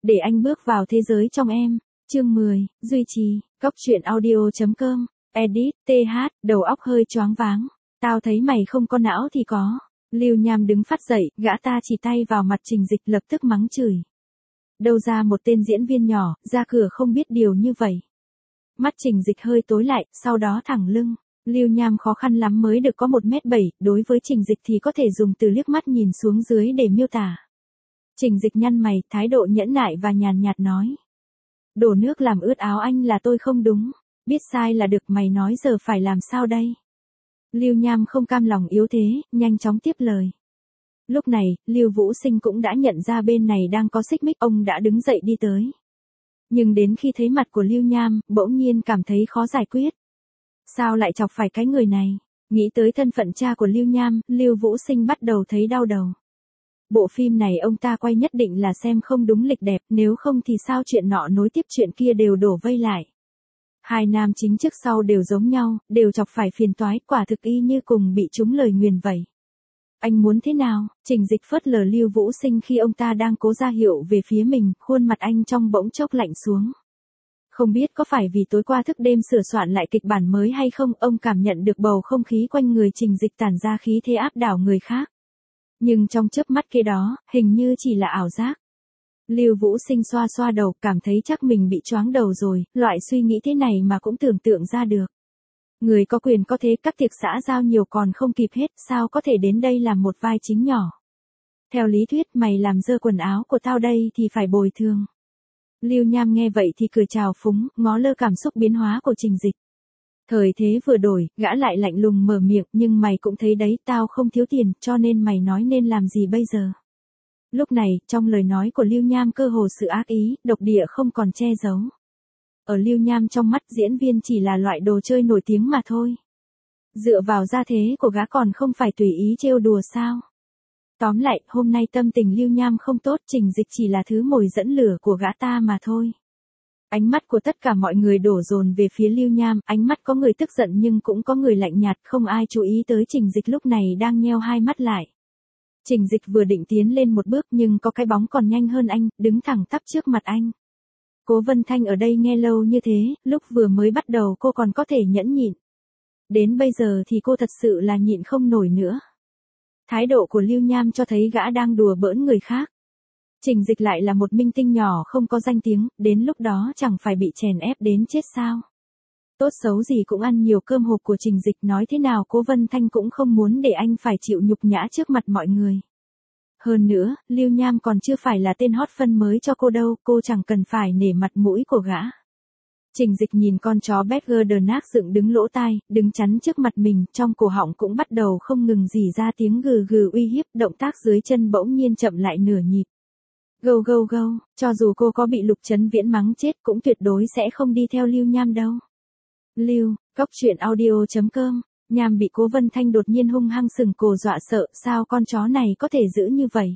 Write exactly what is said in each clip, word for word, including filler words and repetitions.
Để anh bước vào thế giới trong em. Chương mười, duy trì, Cóc truyện audio.com, edit, th, đầu óc hơi choáng váng. Tao thấy mày không có não thì có. Lưu Nham đứng phát dậy, gã ta chỉ tay vào mặt Trình Dịch lập tức mắng chửi. Đâu ra một tên diễn viên nhỏ, ra cửa không biết điều như vậy. Mắt Trình Dịch hơi tối lại, sau đó thẳng lưng. Lưu Nham khó khăn lắm mới được có một mét bảy, đối với Trình Dịch thì có thể dùng từ liếc mắt nhìn xuống dưới để miêu tả. Trình Dịch nhăn mày, thái độ nhẫn nại và nhàn nhạt nói. Đổ nước làm ướt áo anh là tôi không đúng. Biết sai là được, mày nói giờ phải làm sao đây? Lưu Nham không cam lòng yếu thế, nhanh chóng tiếp lời. Lúc này, Lưu Vũ Sinh cũng đã nhận ra bên này đang có xích mích, ông đã đứng dậy đi tới. Nhưng đến khi thấy mặt của Lưu Nham, bỗng nhiên cảm thấy khó giải quyết. Sao lại chọc phải cái người này? Nghĩ tới thân phận cha của Lưu Nham, Lưu Vũ Sinh bắt đầu thấy đau đầu. Bộ phim này ông ta quay nhất định là xem không đúng lịch đẹp, nếu không thì sao chuyện nọ nối tiếp chuyện kia đều đổ vây lại. Hai nam chính trước sau đều giống nhau, đều chọc phải phiền toái, quả thực y như cùng bị trúng lời nguyền vậy. Anh muốn thế nào? Trình Dịch phớt lờ Lưu Vũ Sinh khi ông ta đang cố ra hiệu về phía mình, khuôn mặt anh trong bỗng chốc lạnh xuống. Không biết có phải vì tối qua thức đêm sửa soạn lại kịch bản mới hay không, ông cảm nhận được bầu không khí quanh người Trình Dịch tản ra khí thế áp đảo người khác. Nhưng trong chớp mắt kia đó, hình như chỉ là ảo giác. Lưu Vũ Sinh xoa xoa đầu, cảm thấy chắc mình bị choáng đầu rồi, loại suy nghĩ thế này mà cũng tưởng tượng ra được. Người có quyền có thế, các tiệc xã giao nhiều còn không kịp hết, sao có thể đến đây làm một vai chính nhỏ. Theo lý thuyết mày làm dơ quần áo của tao đây thì phải bồi thường. Lưu Nham nghe vậy thì cười chào phúng, ngó lơ cảm xúc biến hóa của Trình Dịch. Thời thế vừa đổi, gã lại lạnh lùng mở miệng, nhưng mày cũng thấy đấy, tao không thiếu tiền, cho nên mày nói nên làm gì bây giờ. Lúc này, trong lời nói của Lưu Nham cơ hồ sự ác ý, độc địa không còn che giấu. Ở Lưu Nham trong mắt diễn viên chỉ là loại đồ chơi nổi tiếng mà thôi. Dựa vào gia thế của gã còn không phải tùy ý trêu đùa sao. Tóm lại, hôm nay tâm tình Lưu Nham không tốt, Trình Dịch chỉ là thứ mồi dẫn lửa của gã ta mà thôi. Ánh mắt của tất cả mọi người đổ dồn về phía Lưu Nham, ánh mắt có người tức giận nhưng cũng có người lạnh nhạt, không ai chú ý tới Trình Dịch lúc này đang nheo hai mắt lại. Trình Dịch vừa định tiến lên một bước nhưng có cái bóng còn nhanh hơn anh, đứng thẳng tắp trước mặt anh. Cố Vân Thanh ở đây nghe lâu như thế, lúc vừa mới bắt đầu cô còn có thể nhẫn nhịn. Đến bây giờ thì cô thật sự là nhịn không nổi nữa. Thái độ của Lưu Nham cho thấy gã đang đùa bỡn người khác. Trình Dịch lại là một minh tinh nhỏ không có danh tiếng, đến lúc đó chẳng phải bị chèn ép đến chết sao. Tốt xấu gì cũng ăn nhiều cơm hộp của Trình Dịch, nói thế nào Cố Vân Thanh cũng không muốn để anh phải chịu nhục nhã trước mặt mọi người. Hơn nữa, Lưu Nham còn chưa phải là tên hot phân mới cho cô đâu, cô chẳng cần phải nể mặt mũi của gã. Trình Dịch nhìn con chó Berger đờ nác dựng đứng lỗ tai, đứng chắn trước mặt mình, trong cổ họng cũng bắt đầu không ngừng rỉ ra tiếng gừ gừ uy hiếp, động tác dưới chân bỗng nhiên chậm lại nửa nhịp. Gâu gâu gâu, cho dù cô có bị Lục Chấn Viễn mắng chết cũng tuyệt đối sẽ không đi theo Lưu Nham đâu. Lưu, Cóc truyện audio.com, Nham bị Cố Vân Thanh đột nhiên hung hăng sừng cổ dọa sợ, sao con chó này có thể giữ như vậy.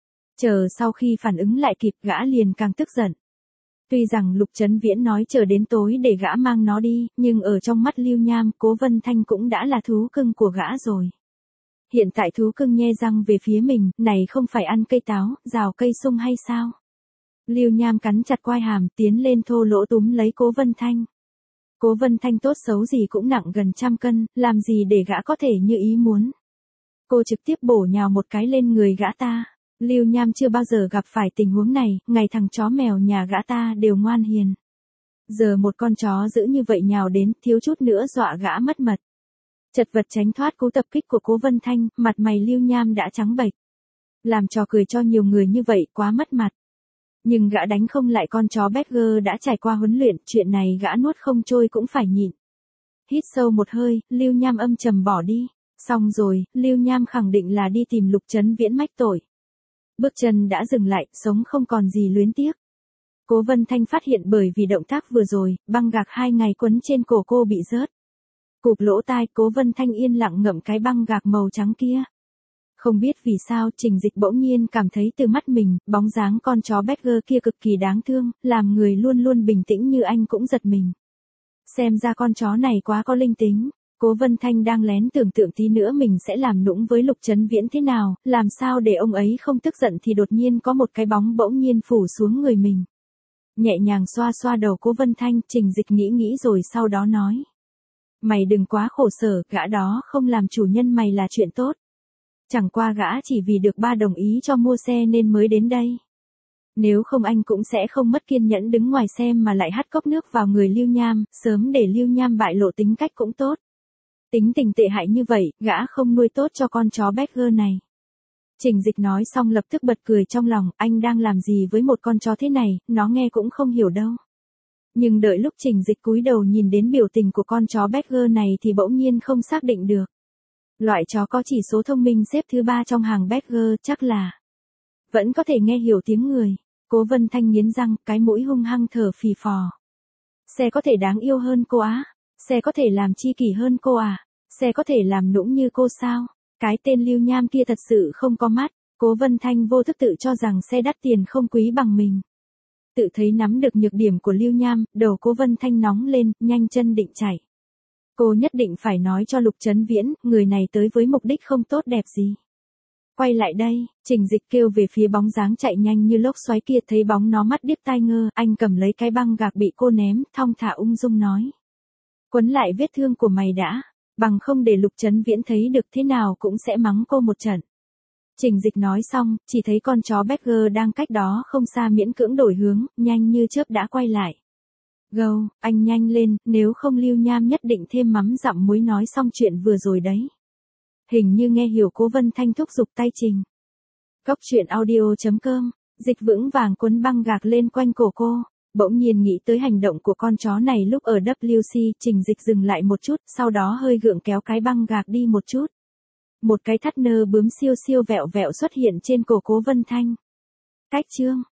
Chờ sau khi phản ứng lại kịp, gã liền càng tức giận. Tuy rằng Lục Chấn Viễn nói chờ đến tối để gã mang nó đi, nhưng ở trong mắt Lưu Nham, Cố Vân Thanh cũng đã là thú cưng của gã rồi. Hiện tại thú cưng nhe răng về phía mình, này không phải ăn cây táo, rào cây sung hay sao? Lưu Nham cắn chặt quai hàm, tiến lên thô lỗ túm lấy Cố Vân Thanh. Cố Vân Thanh tốt xấu gì cũng nặng gần trăm cân, làm gì để gã có thể như ý muốn. Cô trực tiếp bổ nhào một cái lên người gã ta. Lưu Nham chưa bao giờ gặp phải tình huống này, ngày thằng chó mèo nhà gã ta đều ngoan hiền. Giờ một con chó dữ như vậy nhào đến, thiếu chút nữa dọa gã mất mật. Chật vật tránh thoát cú tập kích của Cố Vân Thanh, mặt mày Lưu Nham đã trắng bệch. Làm trò cười cho nhiều người như vậy quá mất mặt. Nhưng gã đánh không lại con chó Berger đã trải qua huấn luyện, chuyện này gã nuốt không trôi cũng phải nhịn. Hít sâu một hơi, Lưu Nham âm trầm bỏ đi. Xong rồi, Lưu Nham khẳng định là đi tìm Lục Chấn Viễn mách tội. Bước chân đã dừng lại, sống không còn gì luyến tiếc. Cố Vân Thanh phát hiện bởi vì động tác vừa rồi, băng gạc hai ngày quấn trên cổ cô bị rớt. Cụp lỗ tai, Cố Vân Thanh yên lặng ngậm cái băng gạc màu trắng kia. Không biết vì sao, Trình Dịch bỗng nhiên cảm thấy từ mắt mình, bóng dáng con chó Berger kia cực kỳ đáng thương, làm người luôn luôn bình tĩnh như anh cũng giật mình. Xem ra con chó này quá có linh tính. Cố Vân Thanh đang lén tưởng tượng tí nữa mình sẽ làm nũng với Lục Chấn Viễn thế nào, làm sao để ông ấy không tức giận thì đột nhiên có một cái bóng bỗng nhiên phủ xuống người mình. Nhẹ nhàng xoa xoa đầu Cố Vân Thanh, Trình Dịch nghĩ nghĩ rồi sau đó nói. Mày đừng quá khổ sở, gã đó không làm chủ nhân mày là chuyện tốt. Chẳng qua gã chỉ vì được ba đồng ý cho mua xe nên mới đến đây. Nếu không anh cũng sẽ không mất kiên nhẫn đứng ngoài xem mà lại hắt cốc nước vào người Lưu Nham, sớm để Lưu Nham bại lộ tính cách cũng tốt. Tính tình tệ hại như vậy, gã không nuôi tốt cho con chó Badger này. Trình Dịch nói xong lập tức bật cười trong lòng, anh đang làm gì với một con chó thế này, nó nghe cũng không hiểu đâu. Nhưng đợi lúc Trình Dịch cúi đầu nhìn đến biểu tình của con chó Badger này thì bỗng nhiên không xác định được. Loại chó có chỉ số thông minh xếp thứ ba trong hàng Badger chắc là vẫn có thể nghe hiểu tiếng người. Cố Vân Thanh nghiến răng, cái mũi hung hăng thở phì phò. Xe có thể đáng yêu hơn cô á? Xe có thể làm chi kỷ hơn cô à? Xe có thể làm nũng như cô sao? Cái tên Lưu Nham kia thật sự không có mắt. Cố Vân Thanh vô thức tự cho rằng xe đắt tiền không quý bằng mình. Tự thấy nắm được nhược điểm của Lưu Nham, đầu Cố Vân Thanh nóng lên, nhanh chân định chạy. Cô nhất định phải nói cho Lục Chấn Viễn, người này tới với mục đích không tốt đẹp gì. Quay lại đây, Trình Dịch kêu về phía bóng dáng chạy nhanh như lốc xoáy kia, thấy bóng nó mắt điếc tai ngơ, anh cầm lấy cái băng gạc bị cô ném, thong thả ung dung nói. Quấn lại vết thương của mày đã, bằng không để Lục Chấn Viễn thấy được thế nào cũng sẽ mắng cô một trận. Trình Dịch nói xong, chỉ thấy con chó Badger đang cách đó không xa miễn cưỡng đổi hướng, nhanh như chớp đã quay lại. Gâu, anh nhanh lên, nếu không Lưu Nham nhất định thêm mắm dặm muối nói xong chuyện vừa rồi đấy. Hình như nghe hiểu Cố Vân Thanh thúc giục tay Trình. Cốc truyện audio chấm com, Dịch vững vàng quấn băng gạc lên quanh cổ cô, bỗng nhiên nghĩ tới hành động của con chó này lúc ở W C, Trình Dịch dừng lại một chút, sau đó hơi gượng kéo cái băng gạc đi một chút. Một cái thắt nơ bướm siêu siêu vẹo vẹo xuất hiện trên cổ Cố Vân Thanh. Cách chương